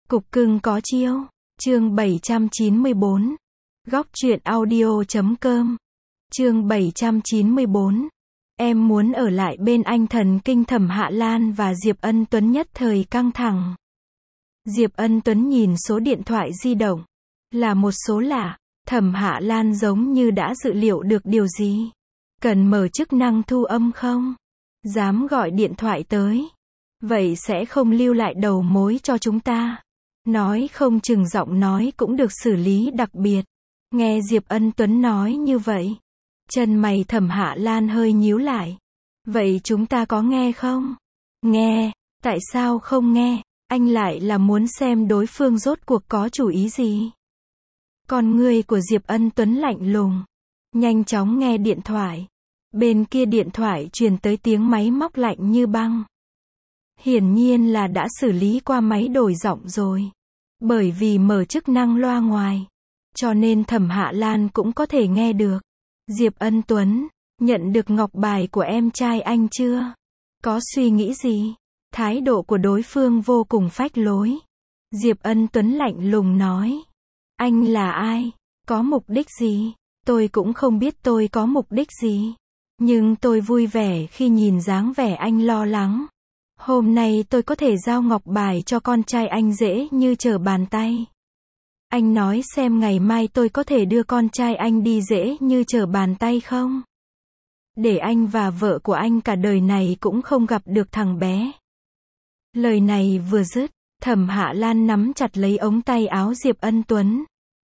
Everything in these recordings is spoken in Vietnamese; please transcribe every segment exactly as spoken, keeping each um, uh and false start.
Cục cưng có chiêu. Chương bảy trăm chín mươi bốn. Góc truyện audio chấm com. Chương bảy trăm chín mươi bốn. Em muốn ở lại bên anh. Thần kinh Thẩm Hạ Lan và Diệp Ân Tuấn nhất thời căng thẳng. Diệp Ân Tuấn nhìn số điện thoại di động. Là một số lạ. Thẩm Hạ Lan giống như đã dự liệu được điều gì. Cần mở chức năng thu âm không? Dám gọi điện thoại tới. Vậy sẽ không lưu lại đầu mối cho chúng ta. Nói không chừng giọng nói cũng được xử lý đặc biệt. Nghe Diệp Ân Tuấn nói như vậy. Chân mày Thẩm Hạ Lan hơi nhíu lại. Vậy chúng ta có nghe không? Nghe. Tại sao không nghe? Anh lại là muốn xem đối phương rốt cuộc có chủ ý gì? Con người của Diệp Ân Tuấn lạnh lùng. Nhanh chóng nghe điện thoại. Bên kia điện thoại truyền tới tiếng máy móc lạnh như băng. Hiển nhiên là đã xử lý qua máy đổi giọng rồi. Bởi vì mở chức năng loa ngoài. Cho nên Thẩm Hạ Lan cũng có thể nghe được. Diệp Ân Tuấn, nhận được ngọc bài của em trai anh chưa? Có suy nghĩ gì? Thái độ của đối phương vô cùng phách lối. Diệp Ân Tuấn lạnh lùng nói. Anh là ai? Có mục đích gì? Tôi cũng không biết tôi có mục đích gì. Nhưng tôi vui vẻ khi nhìn dáng vẻ anh lo lắng. Hôm nay tôi có thể giao ngọc bài cho con trai anh dễ như trở bàn tay. Anh nói xem ngày mai tôi có thể đưa con trai anh đi dễ như trở bàn tay không? Để anh và vợ của anh cả đời này cũng không gặp được thằng bé. Lời này vừa dứt, Thẩm Hạ Lan nắm chặt lấy ống tay áo Diệp Ân Tuấn.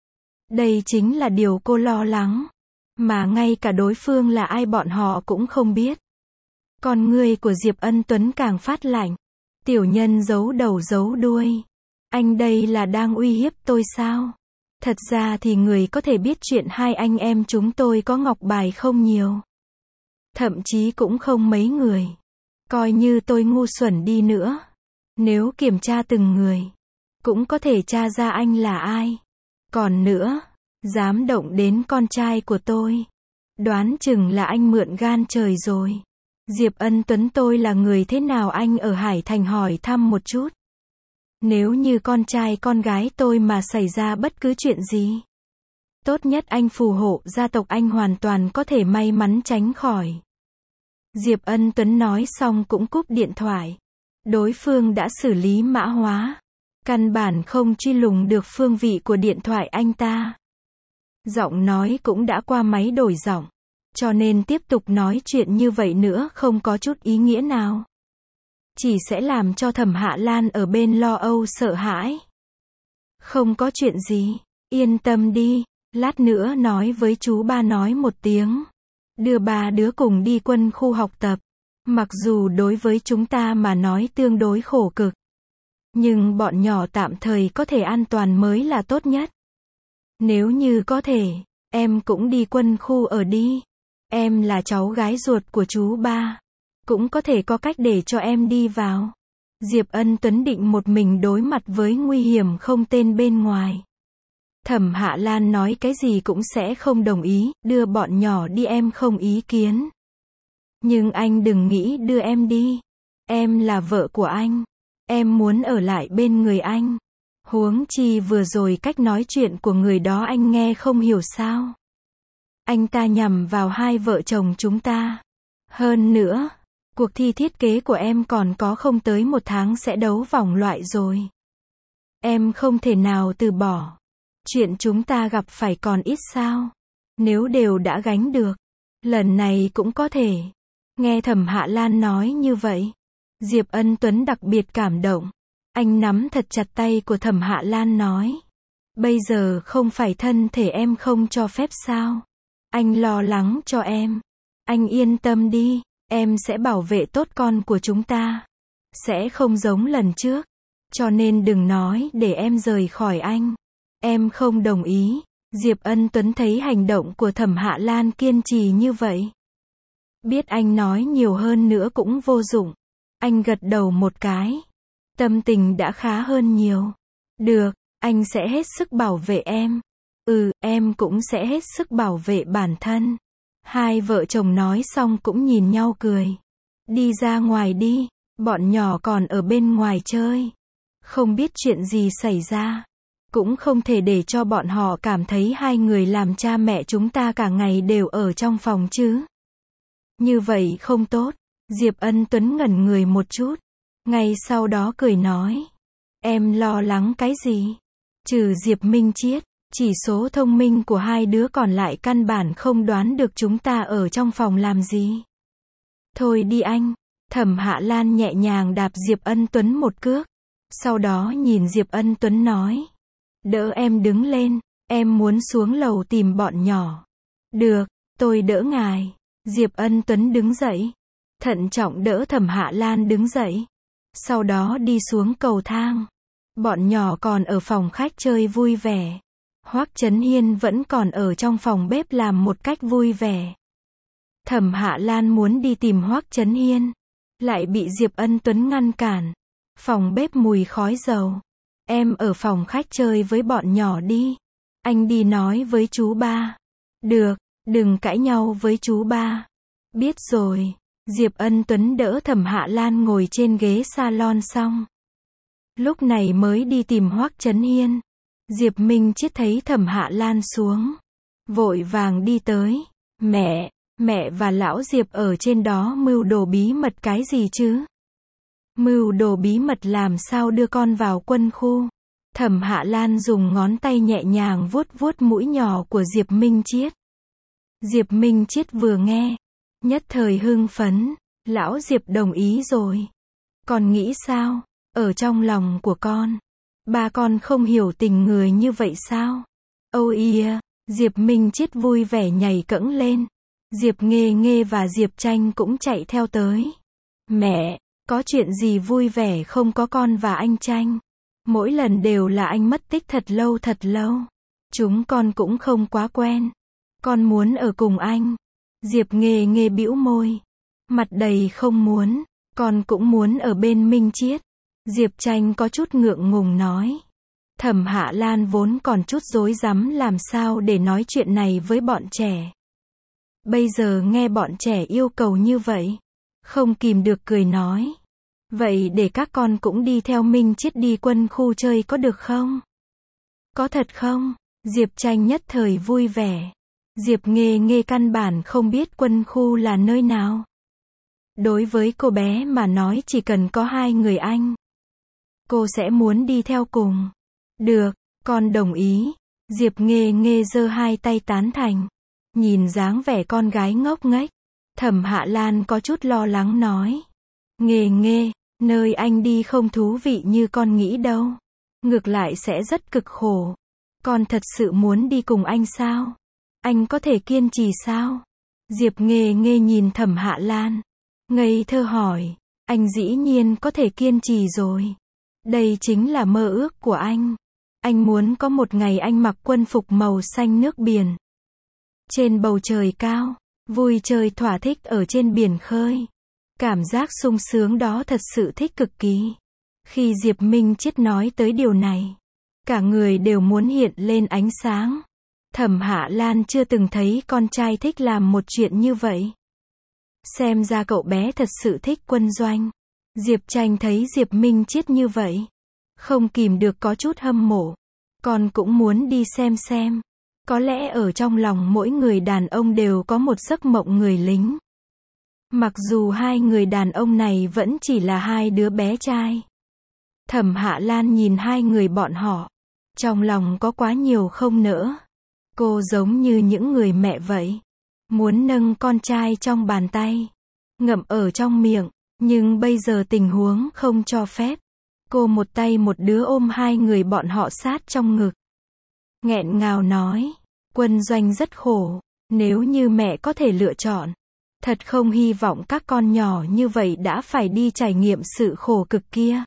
Đây chính là điều cô lo lắng. Mà ngay cả đối phương là ai bọn họ cũng không biết. Con người của Diệp Ân Tuấn càng phát lạnh. Tiểu nhân giấu đầu giấu đuôi. Anh đây là đang uy hiếp tôi sao? Thật ra thì người có thể biết chuyện hai anh em chúng tôi có ngọc bài không nhiều. Thậm chí cũng không mấy người. Coi như tôi ngu xuẩn đi nữa. Nếu kiểm tra từng người, cũng có thể tra ra anh là ai. Còn nữa, dám động đến con trai của tôi. Đoán chừng là anh mượn gan trời rồi. Diệp Ân Tuấn, tôi là người thế nào anh ở Hải Thành hỏi thăm một chút. Nếu như con trai con gái tôi mà xảy ra bất cứ chuyện gì, tốt nhất anh phù hộ gia tộc anh hoàn toàn có thể may mắn tránh khỏi. Diệp Ân Tuấn nói xong cũng cúp điện thoại. Đối phương đã xử lý mã hóa. Căn bản không truy lùng được phương vị của điện thoại anh ta. Giọng nói cũng đã qua máy đổi giọng. Cho nên tiếp tục nói chuyện như vậy nữa không có chút ý nghĩa nào. Chỉ sẽ làm cho Thẩm Hạ Lan ở bên lo âu sợ hãi. Không có chuyện gì, yên tâm đi, lát nữa nói với chú ba nói một tiếng. Đưa ba đứa cùng đi quân khu học tập. Mặc dù đối với chúng ta mà nói tương đối khổ cực. Nhưng bọn nhỏ tạm thời có thể an toàn mới là tốt nhất. Nếu như có thể, em cũng đi quân khu ở đi. Em là cháu gái ruột của chú ba. Cũng có thể có cách để cho em đi vào. Diệp Ân Tuấn định một mình đối mặt với nguy hiểm không tên bên ngoài. Thẩm Hạ Lan nói cái gì cũng sẽ không đồng ý, đưa bọn nhỏ đi em không ý kiến. Nhưng anh đừng nghĩ đưa em đi. Em là vợ của anh. Em muốn ở lại bên người anh. Huống chi vừa rồi cách nói chuyện của người đó anh nghe không hiểu sao. Anh ta nhằm vào hai vợ chồng chúng ta. Hơn nữa, cuộc thi thiết kế của em còn có không tới một tháng sẽ đấu vòng loại rồi. Em không thể nào từ bỏ. Chuyện chúng ta gặp phải còn ít sao. Nếu đều đã gánh được, lần này cũng có thể. Nghe Thẩm Hạ Lan nói như vậy, Diệp Ân Tuấn đặc biệt cảm động. Anh nắm thật chặt tay của Thẩm Hạ Lan nói. Bây giờ không phải thân thể em không cho phép sao? Anh lo lắng cho em. Anh yên tâm đi, em sẽ bảo vệ tốt con của chúng ta. Sẽ không giống lần trước. Cho nên đừng nói để em rời khỏi anh. Em không đồng ý. Diệp Ân Tuấn thấy hành động của Thẩm Hạ Lan kiên trì như vậy. Biết anh nói nhiều hơn nữa cũng vô dụng. Anh gật đầu một cái. Tâm tình đã khá hơn nhiều. Được, anh sẽ hết sức bảo vệ em. Ừ, em cũng sẽ hết sức bảo vệ bản thân. Hai vợ chồng nói xong cũng nhìn nhau cười. Đi ra ngoài đi, bọn nhỏ còn ở bên ngoài chơi. Không biết chuyện gì xảy ra. Cũng không thể để cho bọn họ cảm thấy hai người làm cha mẹ chúng ta cả ngày đều ở trong phòng chứ. Như vậy không tốt. Diệp Ân Tuấn ngẩn người một chút. Ngay sau đó cười nói. Em lo lắng cái gì? Trừ Diệp Minh Chiết, chỉ số thông minh của hai đứa còn lại căn bản không đoán được chúng ta ở trong phòng làm gì. Thôi đi anh. Thẩm Hạ Lan nhẹ nhàng đạp Diệp Ân Tuấn một cước. Sau đó nhìn Diệp Ân Tuấn nói. Đỡ em đứng lên, em muốn xuống lầu tìm bọn nhỏ. Được, tôi đỡ ngài. Diệp Ân Tuấn đứng dậy. Thận trọng đỡ Thẩm Hạ Lan đứng dậy. Sau đó đi xuống cầu thang. Bọn nhỏ còn ở phòng khách chơi vui vẻ. Hoắc Chấn Hiên vẫn còn ở trong phòng bếp làm một cách vui vẻ. Thẩm Hạ Lan muốn đi tìm Hoắc Chấn Hiên, lại bị Diệp Ân Tuấn ngăn cản. Phòng bếp mùi khói dầu. Em ở phòng khách chơi với bọn nhỏ đi. Anh đi nói với chú ba. Được, đừng cãi nhau với chú ba. Biết rồi. Diệp Ân Tuấn đỡ Thẩm Hạ Lan ngồi trên ghế salon xong. Lúc này mới đi tìm Hoắc Chấn Hiên. Diệp Minh Chiết thấy Thẩm Hạ Lan xuống. Vội vàng đi tới. Mẹ, mẹ và lão Diệp ở trên đó mưu đồ bí mật cái gì chứ? Mưu đồ bí mật làm sao đưa con vào quân khu? Thẩm Hạ Lan dùng ngón tay nhẹ nhàng vuốt vuốt mũi nhỏ của Diệp Minh Chiết. Diệp Minh Chiết vừa nghe, nhất thời hưng phấn. Lão Diệp đồng ý rồi. Con nghĩ sao? Ở trong lòng của con, ba con không hiểu tình người như vậy sao? Âu ia, Diệp Minh Chiết vui vẻ nhảy cẫng lên. Diệp Nghê Nghê và Diệp Tranh cũng chạy theo tới. Mẹ, có chuyện gì vui vẻ không có con và anh Tranh? Mỗi lần đều là anh mất tích thật lâu thật lâu. Chúng con cũng không quá quen. Con muốn ở cùng anh. Diệp Nghê Nghê bĩu môi. Mặt đầy không muốn. Con cũng muốn ở bên Minh Chiết. Diệp Tranh có chút ngượng ngùng nói. Thẩm Hạ Lan vốn còn chút rối rắm làm sao để nói chuyện này với bọn trẻ. Bây giờ nghe bọn trẻ yêu cầu như vậy, không kìm được cười nói. Vậy để các con cũng đi theo Minh Chiết đi quân khu chơi có được không? Có thật không? Diệp Tranh nhất thời vui vẻ. Diệp Nghê Nghê căn bản không biết quân khu là nơi nào. Đối với cô bé mà nói chỉ cần có hai người anh, cô sẽ muốn đi theo cùng. Được, con đồng ý. Diệp Nghê Nghê giơ hai tay tán thành. Nhìn dáng vẻ con gái ngốc nghếch, Thẩm Hạ Lan có chút lo lắng nói. Nghê Nghê, nơi anh đi không thú vị như con nghĩ đâu. Ngược lại sẽ rất cực khổ. Con thật sự muốn đi cùng anh sao? Anh có thể kiên trì sao? Diệp Nghê Nghê nhìn Thẩm Hạ Lan, ngây thơ hỏi. Anh dĩ nhiên có thể kiên trì rồi. Đây chính là mơ ước của anh. Anh muốn có một ngày anh mặc quân phục màu xanh nước biển. Trên bầu trời cao, vui chơi thỏa thích ở trên biển khơi. Cảm giác sung sướng đó thật sự thích cực kỳ. Khi Diệp Minh Chiết nói tới điều này, cả người đều muốn hiện lên ánh sáng. Thẩm Hạ Lan chưa từng thấy con trai thích làm một chuyện như vậy. Xem ra cậu bé thật sự thích quân doanh. Diệp Tranh thấy Diệp Minh Chiết như vậy, không kìm được có chút hâm mộ. Con cũng muốn đi xem xem. Có lẽ ở trong lòng mỗi người đàn ông đều có một giấc mộng người lính. Mặc dù hai người đàn ông này vẫn chỉ là hai đứa bé trai. Thẩm Hạ Lan nhìn hai người bọn họ, trong lòng có quá nhiều không nỡ. Cô giống như những người mẹ vậy. Muốn nâng con trai trong bàn tay, ngậm ở trong miệng, nhưng bây giờ tình huống không cho phép. Cô một tay một đứa ôm hai người bọn họ sát trong ngực. Nghẹn ngào nói, quân doanh rất khổ, nếu như mẹ có thể lựa chọn. Thật không hy vọng các con nhỏ như vậy đã phải đi trải nghiệm sự khổ cực kia.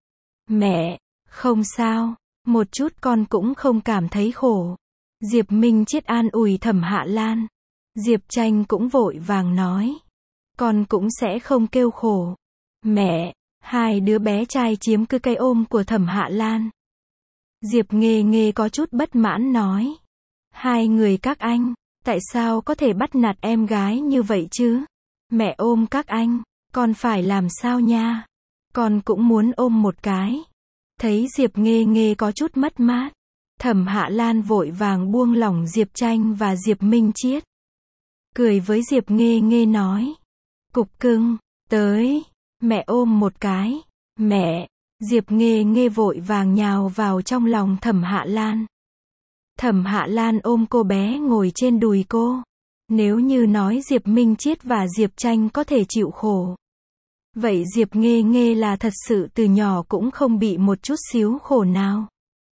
Mẹ, không sao, một chút con cũng không cảm thấy khổ. Diệp Minh Chiết an ủi Thẩm Hạ Lan. Diệp Tranh cũng vội vàng nói. Con cũng sẽ không kêu khổ. Mẹ, hai đứa bé trai chiếm cứ cái ôm của Thẩm Hạ Lan. Diệp Nghê Nghê có chút bất mãn nói. Hai người các anh, tại sao có thể bắt nạt em gái như vậy chứ? Mẹ ôm các anh, con phải làm sao nha? Con cũng muốn ôm một cái. Thấy Diệp Nghê Nghê có chút mất mát, Thẩm Hạ Lan vội vàng buông lỏng Diệp Tranh và Diệp Minh Chiết. Cười với Diệp Nghê Nghê nói. Cục cưng, tới, mẹ ôm một cái. Mẹ, Diệp Nghê Nghê vội vàng nhào vào trong lòng Thẩm Hạ Lan. Thẩm Hạ Lan ôm cô bé ngồi trên đùi cô. Nếu như nói Diệp Minh Chiết và Diệp Tranh có thể chịu khổ, vậy Diệp Nghê Nghê là thật sự từ nhỏ cũng không bị một chút xíu khổ nào.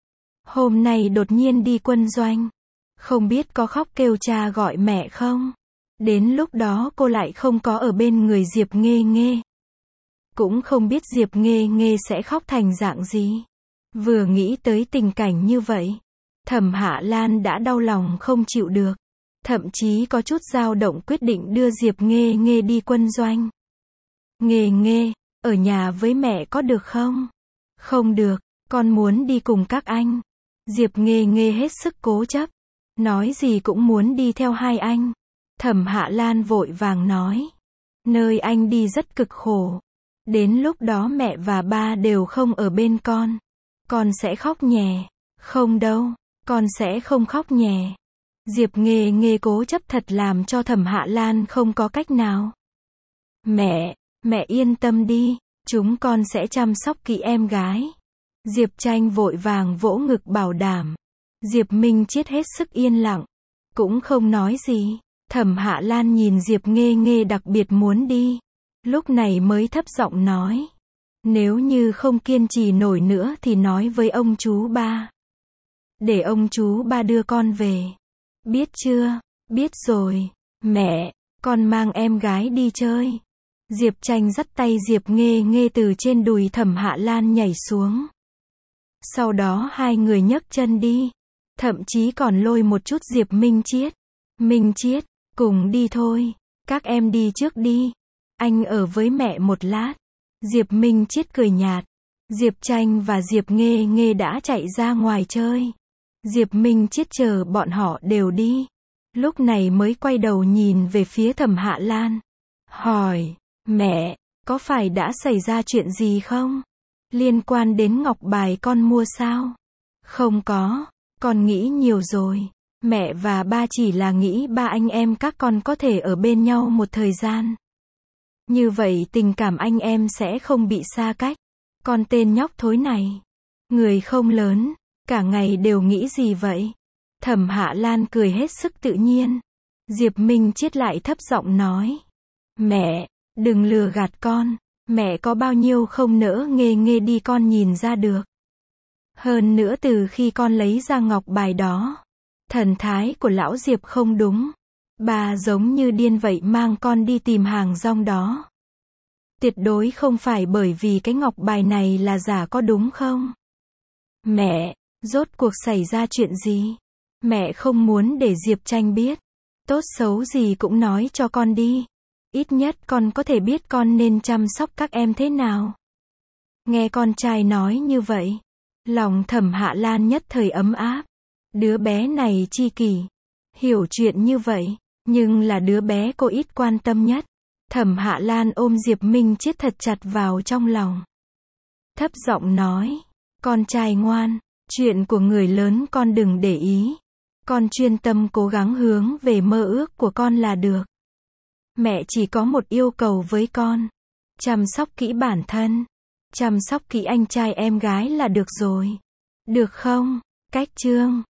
Hôm nay đột nhiên đi quân doanh, không biết có khóc kêu cha gọi mẹ không? Đến lúc đó cô lại không có ở bên người Diệp Nghê Nghê. Cũng không biết Diệp Nghê Nghê sẽ khóc thành dạng gì. Vừa nghĩ tới tình cảnh như vậy, Thẩm Hạ Lan đã đau lòng không chịu được. Thậm chí có chút dao động quyết định đưa Diệp Nghê Nghê đi quân doanh. Nghê Nghê, ở nhà với mẹ có được không? Không được, con muốn đi cùng các anh. Diệp Nghê Nghê hết sức cố chấp, nói gì cũng muốn đi theo hai anh. Thẩm Hạ Lan vội vàng nói, nơi anh đi rất cực khổ. Đến lúc đó mẹ và ba đều không ở bên con. Con sẽ khóc nhè. Không đâu, con sẽ không khóc nhè. Diệp Nghê Nghê cố chấp thật làm cho Thẩm Hạ Lan không có cách nào. Mẹ, mẹ yên tâm đi, chúng con sẽ chăm sóc kỹ em gái. Diệp Tranh vội vàng vỗ ngực bảo đảm. Diệp Minh Chiết hết sức yên lặng, cũng không nói gì. Thẩm Hạ Lan nhìn Diệp Nghê Nghê đặc biệt muốn đi, lúc này mới thấp giọng nói. Nếu như không kiên trì nổi nữa thì nói với ông chú ba. Để ông chú ba đưa con về. Biết chưa? Biết rồi. Mẹ, con mang em gái đi chơi. Diệp Tranh dắt tay Diệp Nghê Nghê từ trên đùi Thẩm Hạ Lan nhảy xuống. Sau đó hai người nhấc chân đi. Thậm chí còn lôi một chút Diệp Minh Chiết. Minh Chiết, cùng đi thôi. Các em đi trước đi. Anh ở với mẹ một lát. Diệp Minh Chiết cười nhạt. Diệp Tranh và Diệp Nghê Nghê đã chạy ra ngoài chơi. Diệp Minh Chiết chờ bọn họ đều đi. Lúc này mới quay đầu nhìn về phía Thẩm Hạ Lan. Hỏi, mẹ, có phải đã xảy ra chuyện gì không? Liên quan đến ngọc bài con mua sao? Không có, con nghĩ nhiều rồi. Mẹ và ba chỉ là nghĩ ba anh em các con có thể ở bên nhau một thời gian. Như vậy tình cảm anh em sẽ không bị xa cách. Con tên nhóc thối này, người không lớn, cả ngày đều nghĩ gì vậy? Thẩm Hạ Lan cười hết sức tự nhiên. Diệp Minh Chiết lại thấp giọng nói. Mẹ, đừng lừa gạt con. Mẹ có bao nhiêu không nỡ Nghê Nghê đi con nhìn ra được. Hơn nữa từ khi con lấy ra ngọc bài đó, thần thái của lão Diệp không đúng. Bà giống như điên vậy mang con đi tìm hàng rong đó. Tuyệt đối không phải bởi vì cái ngọc bài này là giả có đúng không? Mẹ, rốt cuộc xảy ra chuyện gì? Mẹ không muốn để Diệp Tranh biết. Tốt xấu gì cũng nói cho con đi. Ít nhất con có thể biết con nên chăm sóc các em thế nào. Nghe con trai nói như vậy, lòng Thẩm Hạ Lan nhất thời ấm áp. Đứa bé này chi kỷ, hiểu chuyện như vậy, nhưng là đứa bé cô ít quan tâm nhất. Thẩm Hạ Lan ôm Diệp Minh Chiết thật chặt vào trong lòng. Thấp giọng nói, con trai ngoan, chuyện của người lớn con đừng để ý. Con chuyên tâm cố gắng hướng về mơ ước của con là được. Mẹ chỉ có một yêu cầu với con. Chăm sóc kỹ bản thân. Chăm sóc kỹ anh trai em gái là được rồi. Được không? Cách chương